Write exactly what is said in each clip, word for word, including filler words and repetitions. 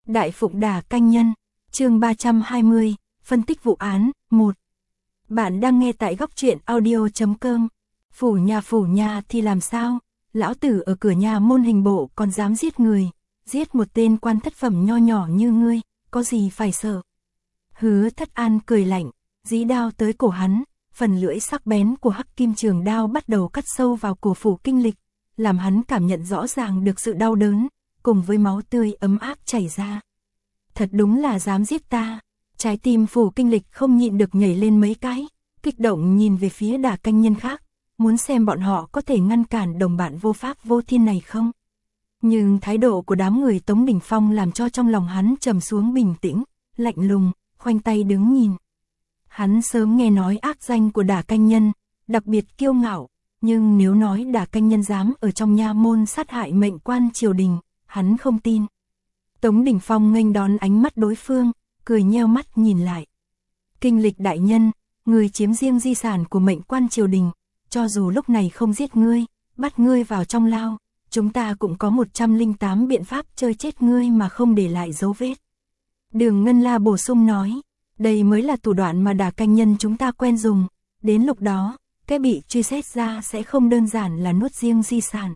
Đại Phụng Đả Canh Nhân, chương ba trăm hai mươi, phân tích vụ án, một. Bạn đang nghe tại góc truyện audio chấm com. Phủ nhà phủ nhà thì làm sao? Lão tử ở cửa nhà môn hình bộ còn dám giết người, giết một tên quan thất phẩm nho nhỏ như ngươi, có gì phải sợ? Hứa Thất An cười lạnh, dí đao tới cổ hắn, phần lưỡi sắc bén của hắc kim trường đao bắt đầu cắt sâu vào cổ Phủ Kinh Lịch, làm hắn cảm nhận rõ ràng được sự đau đớn, cùng với máu tươi ấm áp chảy ra. Thật đúng là dám giết ta. Trái tim Phủ Kinh Lịch không nhịn được nhảy lên mấy cái, kích động nhìn về phía Đả Canh Nhân khác, muốn xem bọn họ có thể ngăn cản đồng bạn vô pháp vô thiên này không. Nhưng thái độ của đám người Tống Đình Phong làm cho trong lòng hắn trầm xuống bình tĩnh, lạnh lùng, khoanh tay đứng nhìn. Hắn sớm nghe nói ác danh của Đả Canh Nhân, đặc biệt kiêu ngạo, nhưng nếu nói Đả Canh Nhân dám ở trong nha môn sát hại mệnh quan triều đình, hắn không tin. Tống Đình Phong nghênh đón ánh mắt đối phương, cười nheo mắt nhìn lại. Kinh Lịch đại nhân, người chiếm riêng di sản của mệnh quan triều đình, cho dù lúc này không giết ngươi, bắt ngươi vào trong lao, chúng ta cũng có một trăm lẻ tám biện pháp chơi chết ngươi mà không để lại dấu vết. Đường Ngân La bổ sung nói, đây mới là thủ đoạn mà Đả Canh Nhân chúng ta quen dùng, đến lúc đó, cái bị truy xét ra sẽ không đơn giản là nuốt riêng di sản.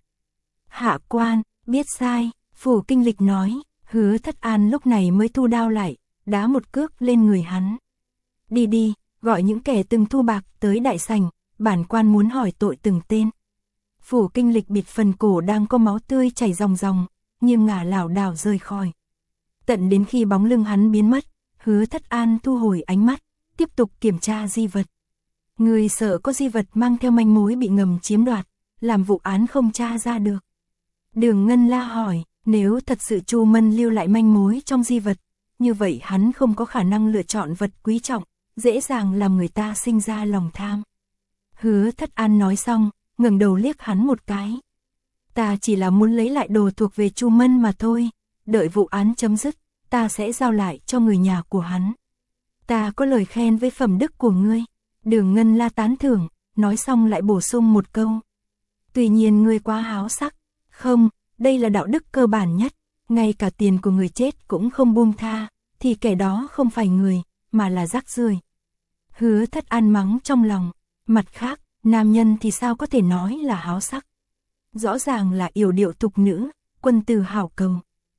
Hạ quan, biết sai, Phủ Kinh Lịch nói. Hứa Thất An lúc này mới thu đao lại, đá một cước lên người hắn. Đi đi, gọi những kẻ từng thu bạc tới đại sảnh, bản quan muốn hỏi tội từng tên. Phủ Kinh Lịch bịt phần cổ đang có máu tươi chảy ròng ròng, nghiêng ngả lảo đảo rời khỏi. Tận đến khi bóng lưng hắn biến mất, Hứa Thất An thu hồi ánh mắt, tiếp tục kiểm tra di vật. Người sợ có di vật mang theo manh mối bị ngầm chiếm đoạt, làm vụ án không tra ra được. Đường Ngân La hỏi. Nếu thật sự Chu Mân lưu lại manh mối trong di vật, như vậy hắn không có khả năng lựa chọn vật quý trọng, dễ dàng làm người ta sinh ra lòng tham. Hứa Thất An nói xong, ngẩng đầu liếc hắn một cái. Ta chỉ là muốn lấy lại đồ thuộc về Chu Mân mà thôi, đợi vụ án chấm dứt, ta sẽ giao lại cho người nhà của hắn. Ta có lời khen với phẩm đức của ngươi. Đường Ngân La tán thưởng, nói xong lại bổ sung một câu. Tuy nhiên ngươi quá háo sắc, không. Đây là đạo đức cơ bản nhất, ngay cả tiền của người chết cũng không buông tha, thì kẻ đó không phải người, mà là rác rưởi. Hứa Thất An mắng trong lòng, mặt khác, nam nhân thì sao có thể nói là háo sắc. Rõ ràng là yểu điệu tục nữ, quân từ hảo cầu.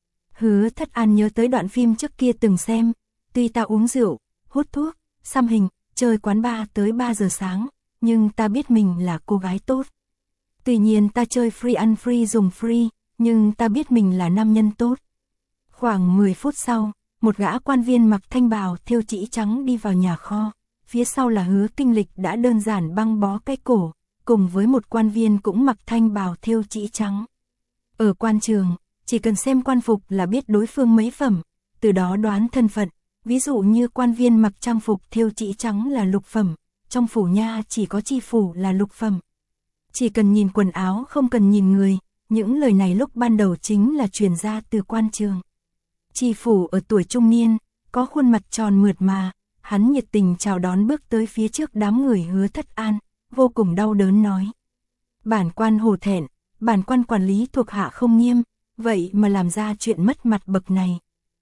Hứa Thất An nhớ tới đoạn phim trước kia từng xem, tuy ta uống rượu, hút thuốc, xăm hình, chơi quán bar tới ba giờ sáng, nhưng ta biết mình là cô gái tốt. Tuy nhiên ta chơi free ăn free dùng free, nhưng ta biết mình là nam nhân tốt. Khoảng mười phút sau, một gã quan viên mặc thanh bào thêu chỉ trắng đi vào nhà kho, phía sau là Hứa Kinh Lịch đã đơn giản băng bó cái cổ, cùng với một quan viên cũng mặc thanh bào thêu chỉ trắng. Ở quan trường, chỉ cần xem quan phục là biết đối phương mấy phẩm, từ đó đoán thân phận, ví dụ như quan viên mặc trang phục thêu chỉ trắng là lục phẩm, trong phủ nha chỉ có tri phủ là lục phẩm. Chỉ cần nhìn quần áo không cần nhìn người. Những lời này lúc ban đầu chính là truyền ra từ quan trường. Tri phủ ở tuổi trung niên, có khuôn mặt tròn mượt mà, hắn nhiệt tình chào đón bước tới phía trước đám người Hứa Thất An, vô cùng đau đớn nói. Bản quan hổ thẹn, bản quan quản lý thuộc hạ không nghiêm, vậy mà làm ra chuyện mất mặt bậc này.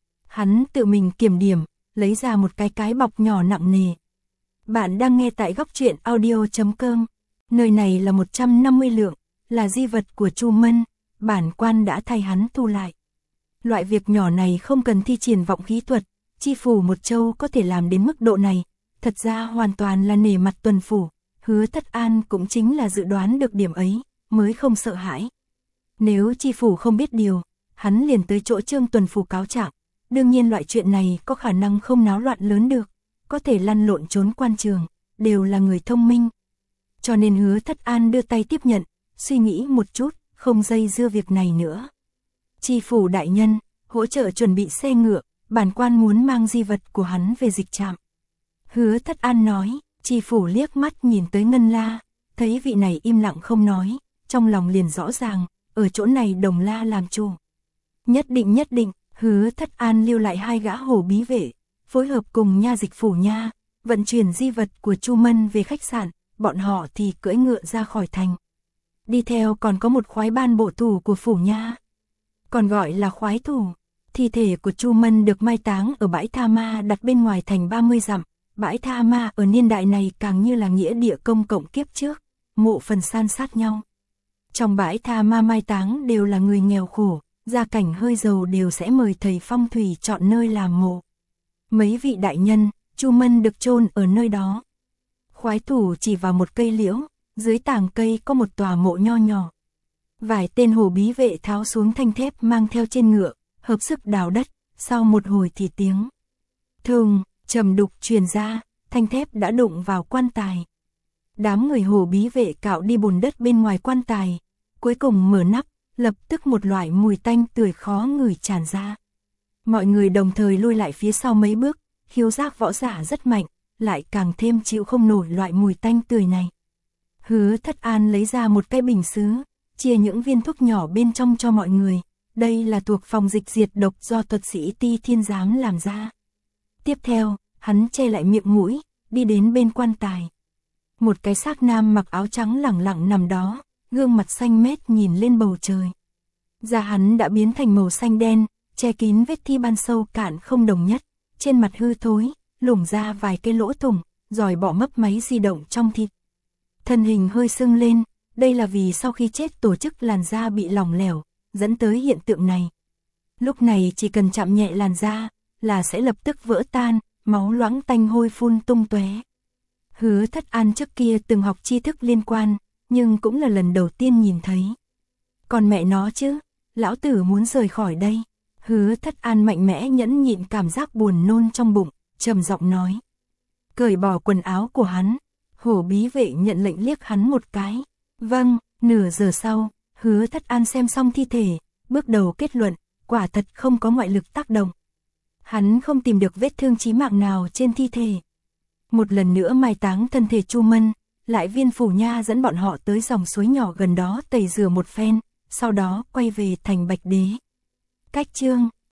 Hắn tự mình kiểm điểm, lấy ra một cái cái bọc nhỏ nặng nề. Bạn đang nghe tại góc truyện audio chấm com, nơi này là một trăm năm mươi lượng. Là di vật của Chu Mân, bản quan đã thay hắn thu lại. Loại việc nhỏ này không cần thi triển vọng khí thuật, tri phủ một châu có thể làm đến mức độ này, thật ra hoàn toàn là nể mặt tuần phủ. Hứa Thất An cũng chính là dự đoán được điểm ấy, mới không sợ hãi. Nếu tri phủ không biết điều, hắn liền tới chỗ Trương tuần phủ cáo trạng. Đương nhiên loại chuyện này có khả năng không náo loạn lớn được, có thể lăn lộn trốn quan trường, đều là người thông minh. Cho nên Hứa Thất An đưa tay tiếp nhận. Suy nghĩ một chút, không dây dưa việc này nữa. Tri phủ đại nhân, hỗ trợ chuẩn bị xe ngựa, bản quan muốn mang di vật của hắn về dịch trạm. Hứa Thất An nói, tri phủ liếc mắt nhìn tới Ngân La, thấy vị này im lặng không nói, trong lòng liền rõ ràng, ở chỗ này Đồng La làm chủ. Nhất định nhất định, Hứa Thất An lưu lại hai gã hổ bí vệ, phối hợp cùng nha dịch phủ nha, vận chuyển di vật của Chu Mân về khách sạn, bọn họ thì cưỡi ngựa ra khỏi thành. Đi theo còn có một khoái ban bộ thủ của phủ nha. Còn gọi là khoái thủ. Thi thể của Chu Mân được mai táng ở bãi tha ma đặt bên ngoài thành ba mươi dặm. Bãi tha ma ở niên đại này càng như là nghĩa địa công cộng kiếp trước, mộ phần san sát nhau. Trong bãi tha ma mai táng đều là người nghèo khổ, gia cảnh hơi giàu đều sẽ mời thầy phong thủy chọn nơi làm mộ. Mấy vị đại nhân, Chu Mân được chôn ở nơi đó. Khoái thủ chỉ vào một cây liễu, dưới tàng cây có một tòa mộ nho nhỏ. Vài tên hổ bí vệ tháo xuống thanh thép mang theo trên ngựa, hợp sức đào đất, sau một hồi thì tiếng thùng, trầm đục truyền ra, thanh thép đã đụng vào quan tài. Đám người hổ bí vệ cạo đi bùn đất bên ngoài quan tài, cuối cùng mở nắp, lập tức một loại mùi tanh tưởi khó ngửi tràn ra. Mọi người đồng thời lui lại phía sau mấy bước, khiếu giác võ giả rất mạnh, lại càng thêm chịu không nổi loại mùi tanh tưởi này. Hứa Thất An lấy ra một cái bình sứ, chia những viên thuốc nhỏ bên trong cho mọi người. Đây là thuộc phòng dịch diệt độc do thuật sĩ Ti Thiên Giám làm ra. Tiếp theo, hắn che lại miệng mũi, đi đến bên quan tài. Một cái xác nam mặc áo trắng lẳng lặng nằm đó, gương mặt xanh mét nhìn lên bầu trời. Da hắn đã biến thành màu xanh đen, che kín vết thi ban sâu cạn không đồng nhất, trên mặt hư thối, lủng ra vài cái lỗ thủng, rồi bỏ mấp máy di động trong thịt. Thân hình hơi sưng lên, đây là vì sau khi chết tổ chức làn da bị lỏng lẻo, dẫn tới hiện tượng này. Lúc này chỉ cần chạm nhẹ làn da, là sẽ lập tức vỡ tan, máu loãng tanh hôi phun tung tóe. Hứa Thất An trước kia từng học tri thức liên quan, nhưng cũng là lần đầu tiên nhìn thấy. Còn mẹ nó chứ, lão tử muốn rời khỏi đây. Hứa Thất An mạnh mẽ nhẫn nhịn cảm giác buồn nôn trong bụng, trầm giọng nói. Cởi bỏ quần áo của hắn, hổ bí vệ nhận lệnh liếc hắn một cái. Vâng, nửa giờ sau, Hứa Thất An xem xong thi thể, bước đầu kết luận, quả thật không có ngoại lực tác động. Hắn không tìm được vết thương chí mạng nào trên thi thể. Một lần nữa mai táng thân thể Chu Mân, lại Viên Phủ Nha dẫn bọn họ tới dòng suối nhỏ gần đó tẩy rửa một phen, sau đó quay về thành Bạch Đế. Cách chương